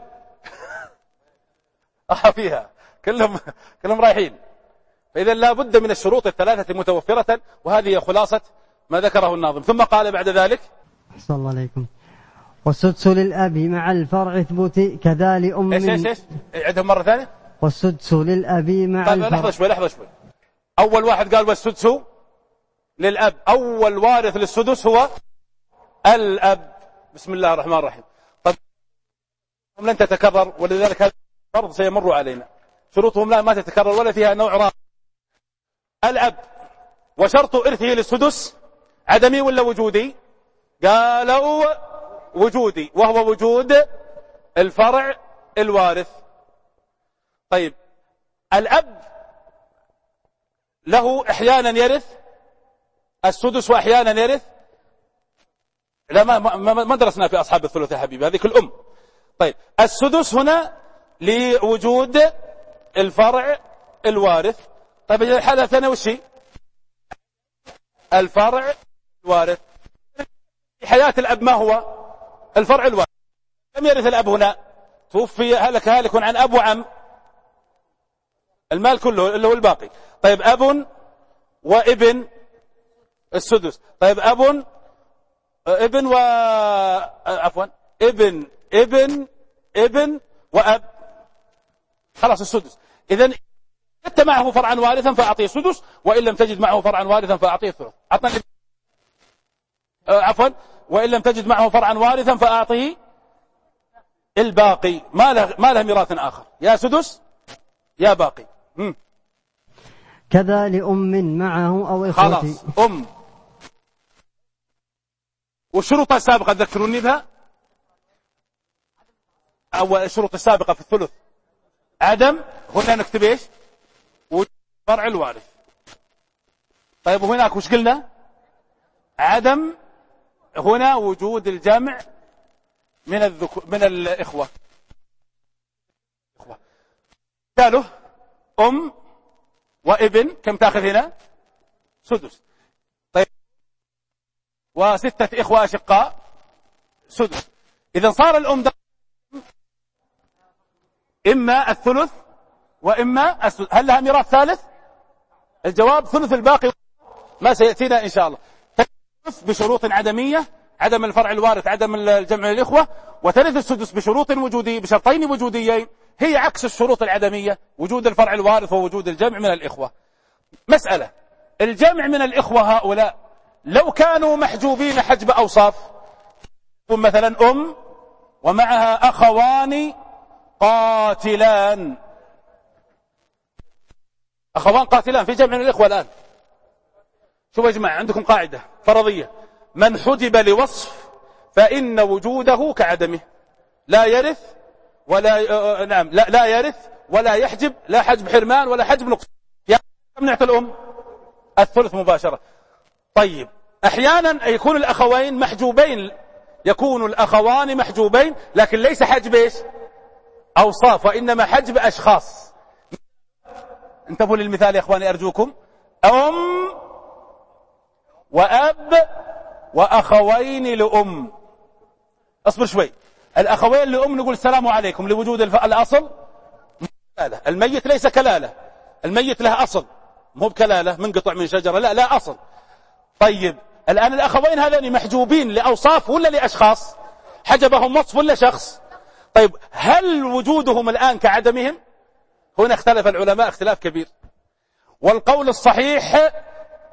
فيها كلهم رايحين. فإذا لا بد من الشروط الثلاثة متوفرة، وهذه خلاصة ما ذكره الناظم. ثم قال بعد ذلك: صلى الله عليكم. والسدس للأب مع الفرع ثبوت كذا لأم. ايش عندهم مرة ثانية. والسدس للأب مع طيب الفرع. لحظة شوي. أول واحد قال والسدس للأب، أول وارث للسدس هو الأب. بسم الله الرحمن الرحيم. طيب لن تتكرر، ولذلك هذا الفرض سيمر علينا. شروطهم لا ما تتكرر ولا فيها نوع رابع. الأب وشرط إرثه للسدس عدمي ولا وجودي؟ قالوا وجودي، وهو وجود الفرع الوارث. طيب الأب له أحيانا يرث السدس وأحيانا يرث، لا ما درسنا في أصحاب الثلث يا حبيبي، هذه الأم. طيب السدس هنا لوجود الفرع الوارث. طيب الحالة الثانية وش هي؟ الفرع الوارث. في حياة الأب ما هو؟ الفرع الوارث. لم يرث الأب هنا، توفي هلك عن أب وعم، المال كله اللي هو الباقي. طيب أب وابن السدس. طيب ابن وأب، خلاص السدس. إذن وجدت معه فرعا وارثا فأعطيه السدس، وإن لم تجد معه فرعا وارثا فأعطيه الثلث. وإن لم تجد معه فرعا وارثا فأعطيه الباقي، ما له ميراث آخر، يا سدس يا باقي. كذا لأم معه أو إخوتي. خلاص أم. والشروط السابقة ذكروني بها. أو الشروط السابقة في الثلث عدم، هنا نكتب ايش؟ وجود فرع الوارث. طيب وهناك وش قلنا؟ عدم هنا وجود الجمع من الإخوة. قالوا أم وابن كم تأخذ هنا؟ سدس. طيب وستة إخوة أشقاء سدس. إذا صار الأم إما الثلث وإما السدس. هل لها ميراث ثالث؟ الجواب ثلث الباقي، ما سيأتينا إن شاء الله. تثلث بشروط عدمية، عدم الفرع الوارث، عدم الجمع للإخوة، وترث السدس بشروط وجودية، بشرطين وجوديين، هي عكس الشروط العدمية، وجود الفرع الوارث ووجود الجمع من الإخوة. مسألة الجمع من الإخوة هؤلاء لو كانوا محجوبين حجب أوصاف، مثلا أم ومعها أخوان قاتلان، أخوان قاتلان في جمع من الإخوة الآن. شوفوا يا جماعة، عندكم قاعدة فرضية: من حجب لوصف فإن وجوده كعدمه، لا يرث ولا لا يرث ولا يحجب، لا حجب حرمان ولا حجب نقص. يعني كم نعطي الأم؟ الثلث مباشرة. طيب أحيانا يكون الأخوين محجوبين، يكون الأخوان محجوبين، لكن ليس حجب ايش؟ أوصاف، وإنما حجب أشخاص. انتبهوا للمثال يا إخواني أرجوكم: أم وأب وأخوين لأم. أصبر شوي، الأخوين لأم نقول السلام عليكم لوجود الأصل. الميت ليس كلالة، الميت له أصل، مو بكلالة منقطع من شجرة، لا أصل. طيب الآن الأخوين هذين محجوبين لأوصاف ولا لأشخاص؟ حجبهم وصف ولا شخص؟ طيب هل وجودهم الآن كعدمهم؟ هنا اختلف العلماء اختلاف كبير، والقول الصحيح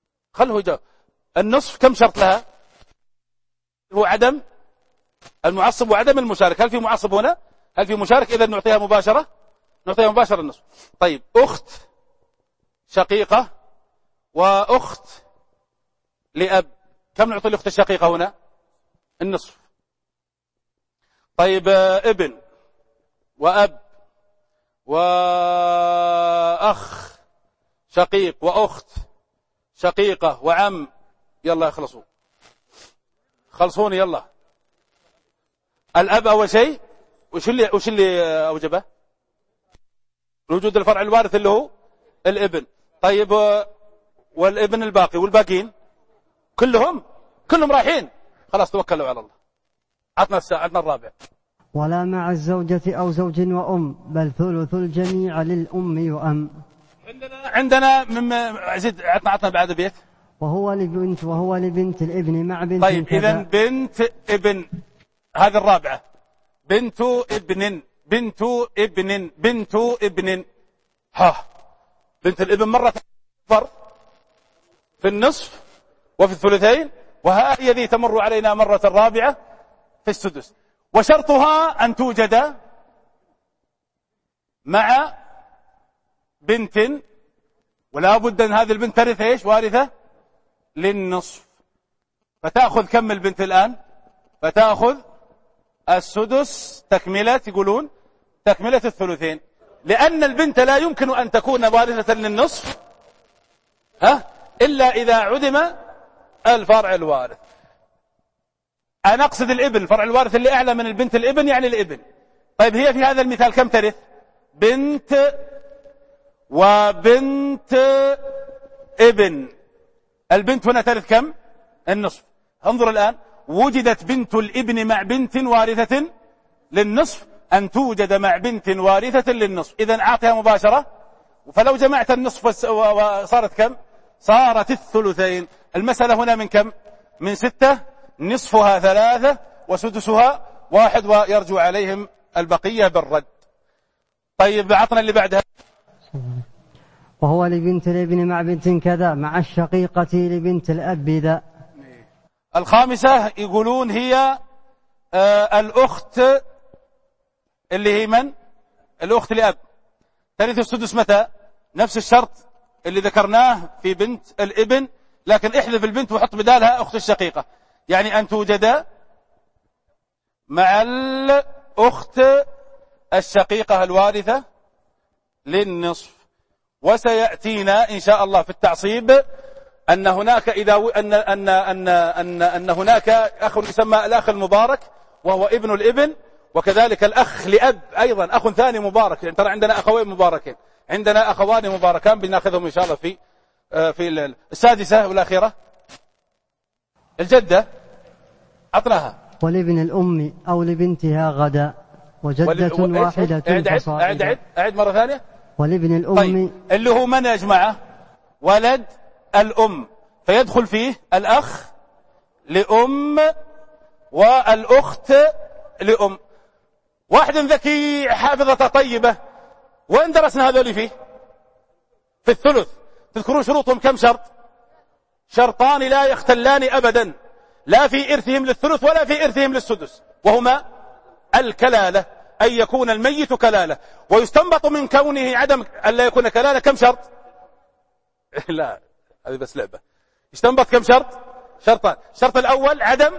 خله يجاوب. النصف كم شرط لها؟ هو عدم المعصب وعدم المشارك. هل في معصب هنا؟ هل في مشارك؟ إذا نعطيها مباشرة، نعطيها مباشرة النصف. طيب أخت شقيقة وأخت لأب، كم نعطي الأخت الشقيقة هنا؟ النصف. طيب ابن وأب وأخ شقيق وأخت شقيقة وعم، يلا يخلصوا، خلصوني يلا. الأب أول شيء وش اللي أوجبه؟ وجود الفرع الوارث اللي هو الابن. طيب والابن الباقي والباقين كلهم رايحين، خلاص توكلوا على الله. عطنا الرابع. ولا مع الزوجة أو زوج وأم، بل ثلث الجميع للأم يؤم. عندنا زد، عطنا بعد بيت. وهو لبنت الابن مع بنت. طيب إذا بنت ابن، هذه الرابعة. بنت ابن ها، بنت الابن مرة في النصف وفي الثلثين، وها هي ذي تمر علينا مرة رابعة في السدس. وشرطها أن توجد مع بنت، ولا بد أن هذه البنت ترث إيش؟ وارثة للنصف. فتأخذ كم البنت الآن؟ فتأخذ السدس تكملة، يقولون تكملة الثلثين، لأن البنت لا يمكن أن تكون وارثة للنصف إلا إذا عدم الفرع الوارث. أنا أقصد الابن، فرع الوارث اللي أعلى من البنت الابن يعني الابن. طيب هي في هذا المثال كم ترث؟ بنت وبنت ابن. البنت هنا ترث كم؟ النصف. انظر الآن، وجدت بنت الابن مع بنت وارثة للنصف، أن توجد مع بنت وارثة للنصف. إذن أعطيها مباشرة، فلو جمعت النصف صارت كم؟ صارت الثلثين. المسألة هنا من كم؟ من 6، نصفها 3 وسدسها 1، ويرجو عليهم البقية بالرد. طيب عطنا اللي بعدها. وهو لبنت الابن مع بنت كذا، مع الشقيقة لبنت الأب ذا. الخامسة يقولون هي الأخت اللي هي من؟ الأخت لأب. ترث السدس متى؟ نفس الشرط اللي ذكرناه في بنت الابن، لكن احذف البنت وحط بدالها أخت الشقيقة، يعني أن توجد مع الأخت الشقيقة الوارثة للنصف. وسيأتينا إن شاء الله في التعصيب أن هناك أن هناك أخ يسمى الأخ المبارك وهو ابن الابن، وكذلك الأخ لأب أيضا أخ ثاني مبارك. يعني ترى عندنا أخوين مباركين، عندنا أخوان مباركان بناخذهم إن شاء الله في السادسة والأخيرة. الجدة عطناها. ولابن الأم أو لبنتها غدا، وجدة واحدة فصاعدا. أعد مرة ثانية. ولابن الأم. طيب اللي هو من يا جماعة؟ ولد الأم، فيدخل فيه الأخ لأم والأخت لأم. واحد ذكي حافظة طيبة، وين درسنا هذول فيه؟ في الثلث. تذكرون شروطهم كم شرط؟ شرطان لا يختلان أبدا، لا في إرثهم للثلث ولا في إرثهم للسدس، وهما الكلالة، أن يكون الميت كلالة. ويستنبط من كونه عدم أن لا يكون كلالة كم شرط؟ لا هذه بس لعبة. يستنبط كم شرط؟ شرطان. الشرط الأول عدم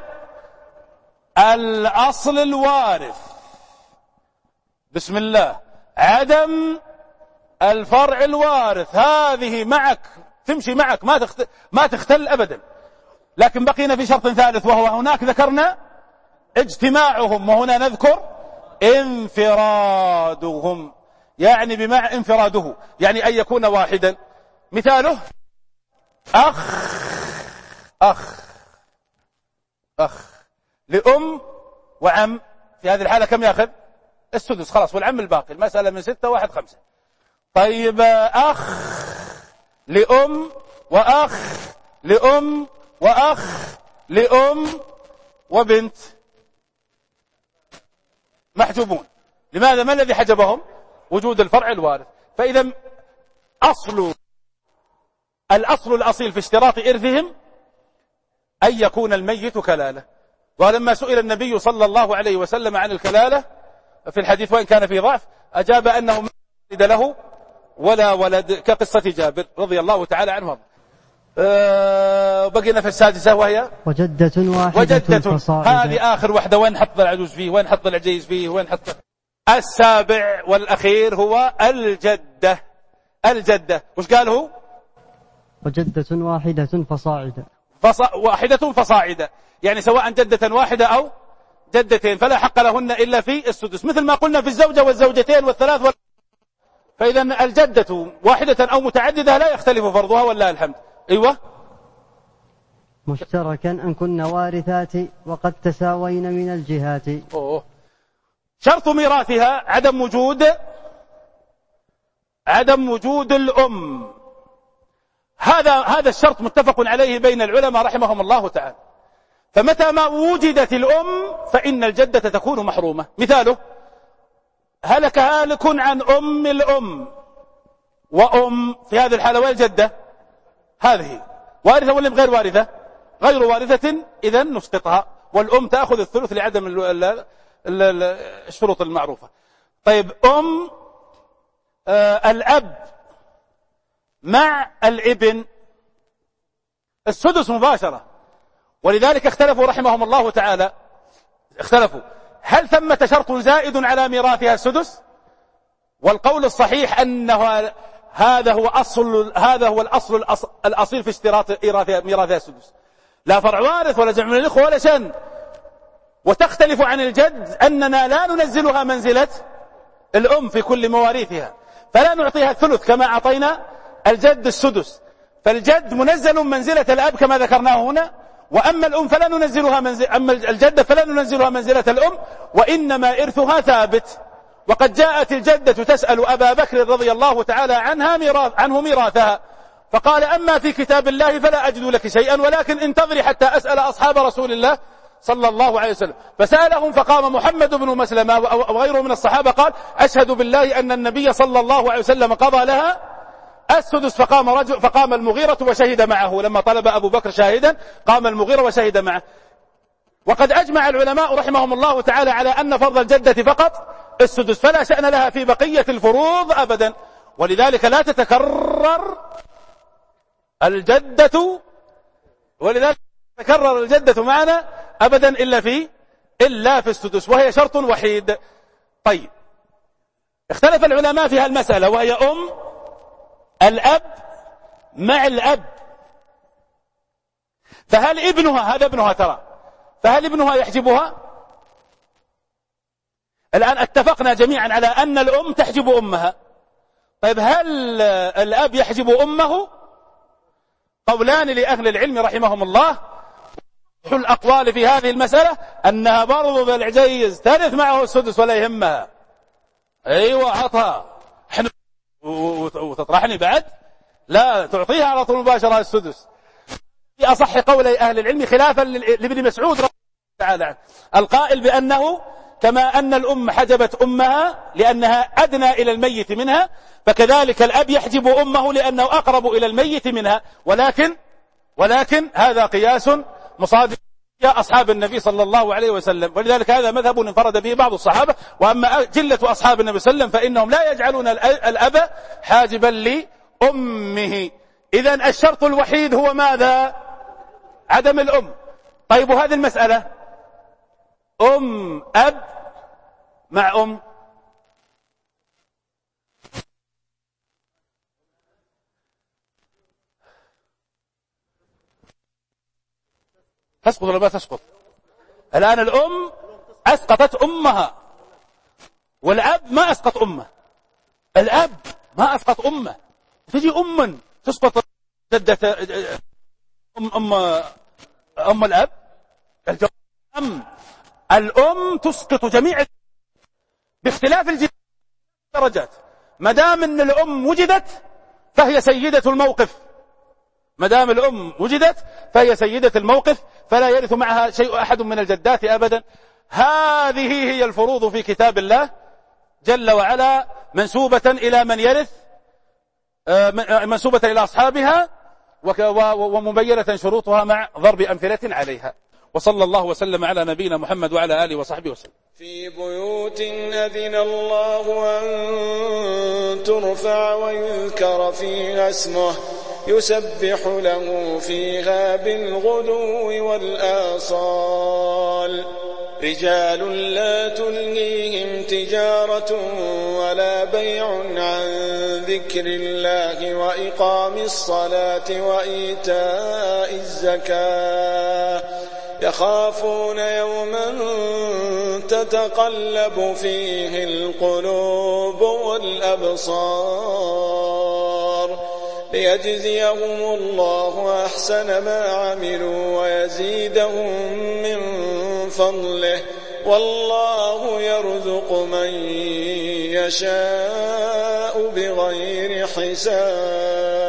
الأصل الوارث، بسم الله، عدم الفرع الوارث، هذه معك تمشي معك ما تختل أبدا. لكن بقينا في شرط ثالث، وهو هناك ذكرنا اجتماعهم، وهنا نذكر انفرادهم، يعني بمعنى انفراده، يعني أن يكون واحدا. مثاله أخ لأم وعم، في هذه الحالة كم يأخذ؟ السدس، خلاص، والعم الباقي. المسألة من 6 1 5. طيب أخ لأم وأخ لأم وأخ لأم وبنت محجوبون. لماذا؟ ما الذي حجبهم؟ وجود الفرع الوارث. فإذا أصل الأصل الأصيل في اشتراط إرثهم أن يكون الميت كلالة. ولما سئل النبي صلى الله عليه وسلم عن الكلالة في الحديث وإن كان في ضعف أجاب أنه ما ولد له ولا ولد، كقصة جابر رضي الله تعالى عنه. بقينا في السادسة وهي وجدة واحدة فصاعدا. هذه آخر واحدة. وين حط العجوز فيه، وين حط العجيز فيه، وين حط. السابع والأخير هو الجدة. الجدة وش قال هو؟ وجدة واحدة فصاعدا. واحدة فصاعدا، يعني سواء جدة واحدة أو جدتين فلا حق لهن إلا في السدس، مثل ما قلنا في الزوجة والزوجتين والثلاث فإذا الجدة واحدة أو متعددة لا يختلف فرضها والله الحمد. أيوة. مشتركا أن كن وارثات وقد تساوين من الجهات. شرط ميراثها عدم وجود الأم. هذا الشرط متفق عليه بين العلماء رحمهم الله تعالى. فمتى ما وجدت الأم فإن الجدة تكون محرومة. مثاله: هلك هالك عن أم الأم وأم، في هذه الحالة والجدة هذه وارثة ولا غير وارثة؟ غير وارثة، إذن نسقطها، والأم تأخذ الثلث لعدم الشروط المعروفة. طيب الأب مع الابن السدس مباشرة، ولذلك اختلفوا رحمهم الله تعالى، هل ثمة شرط زائد على ميراثها السدس؟ والقول الصحيح أنه هذا هو الأصل الأصيل في اشتراط ميراثها السدس، لا فرع وارث ولا جمع من الإخوة ولا شأن. وتختلف عن الجد أننا لا ننزلها منزلة الأم في كل مواريثها، فلا نعطيها الثلث كما أعطينا الجد السدس، فالجد منزل منزلة الأب كما ذكرناه هنا، وأما الأم فلا ننزلها أما الجدة فلا ننزلها منزلة الأم، وإنما إرثها ثابت. وقد جاءت الجدة تسأل أبا بكر رضي الله تعالى عنه ميراثها، فقال: أما في كتاب الله فلا أجد لك شيئا، ولكن انتظري حتى أسأل أصحاب رسول الله صلى الله عليه وسلم. فسألهم فقام محمد بن مسلمة وغيره من الصحابة قال: أشهد بالله أن النبي صلى الله عليه وسلم قضى لها السدس. فقام المغيرة وشهد معه، لما طلب أبو بكر شاهدا قام المغيرة وشهد معه. وقد أجمع العلماء رحمهم الله تعالى على أن فرض الجدة فقط السدس، فلا شأن لها في بقية الفروض أبدا، ولذلك لا تتكرر الجدة معنا أبدا إلا في السدس، وهي شرط وحيد. طيب، اختلف العلماء في هالمسألة، وهي الأب مع الأب، فهل ابنها، هذا ابنها ترى، فهل ابنها يحجبها؟ الآن اتفقنا جميعا على أن الأم تحجب أمها. طيب، هل الأب يحجب أمه؟ قولان لأهل العلم رحمهم الله. الأقوال في هذه المسألة أنها برضو بالعجيز ترث معه السدس ولا يهمها. أيوة، عطها وتطرحني بعد، لا تعطيها على طول مباشرة السدس. في أصح قولي أهل العلم خلافا لابن مسعود رضي الله تعالى عنه القائل بأنه كما أن الأم حجبت أمها لأنها أدنى إلى الميت منها، فكذلك الأب يحجب أمه لأنه أقرب إلى الميت منها، ولكن هذا قياس مصادق يا أصحاب النبي صلى الله عليه وسلم، ولذلك هذا مذهب انفرد به بعض الصحابة. وأما جلة أصحاب النبي صلى الله عليه وسلم فإنهم لا يجعلون الأب حاجبا لأمه. إذن الشرط الوحيد هو ماذا؟ عدم الأم. طيب، وهذه المسألة أب مع أم، تسقط ولا ما تسقط؟ الآن الأم أسقطت أمها، والأب ما أسقط أمه. الأب ما أسقط أمه، تجي أم تسقط جدة أم الأب. الأم تسقط جميع باختلاف الدرجات. ما دام أن الأم وجدت فهي سيدة الموقف، ما دام الأم وجدت فهي سيدة الموقف، فلا يرث معها شيء أحد من الجدات أبدا. هذه هي الفروض في كتاب الله جل وعلا، منسوبة إلى من يرث، منسوبة إلى أصحابها، ومبينة شروطها مع ضرب أمثلة عليها. وصلى الله وسلم على نبينا محمد وعلى آله وصحبه وسلم. في بيوت أذن الله أن ترفع ويذكر فيها اسمه يسبح له فيها بالغدو والآصال رجال لا تلهيهم تجارة ولا بيع عن ذكر الله وإقام الصلاة وإيتاء الزكاة يخافون يوما تتقلب فيه القلوب والأبصار ليجزيهم الله أحسن ما عملوا ويزيدهم من فضله والله يرزق من يشاء بغير حساب.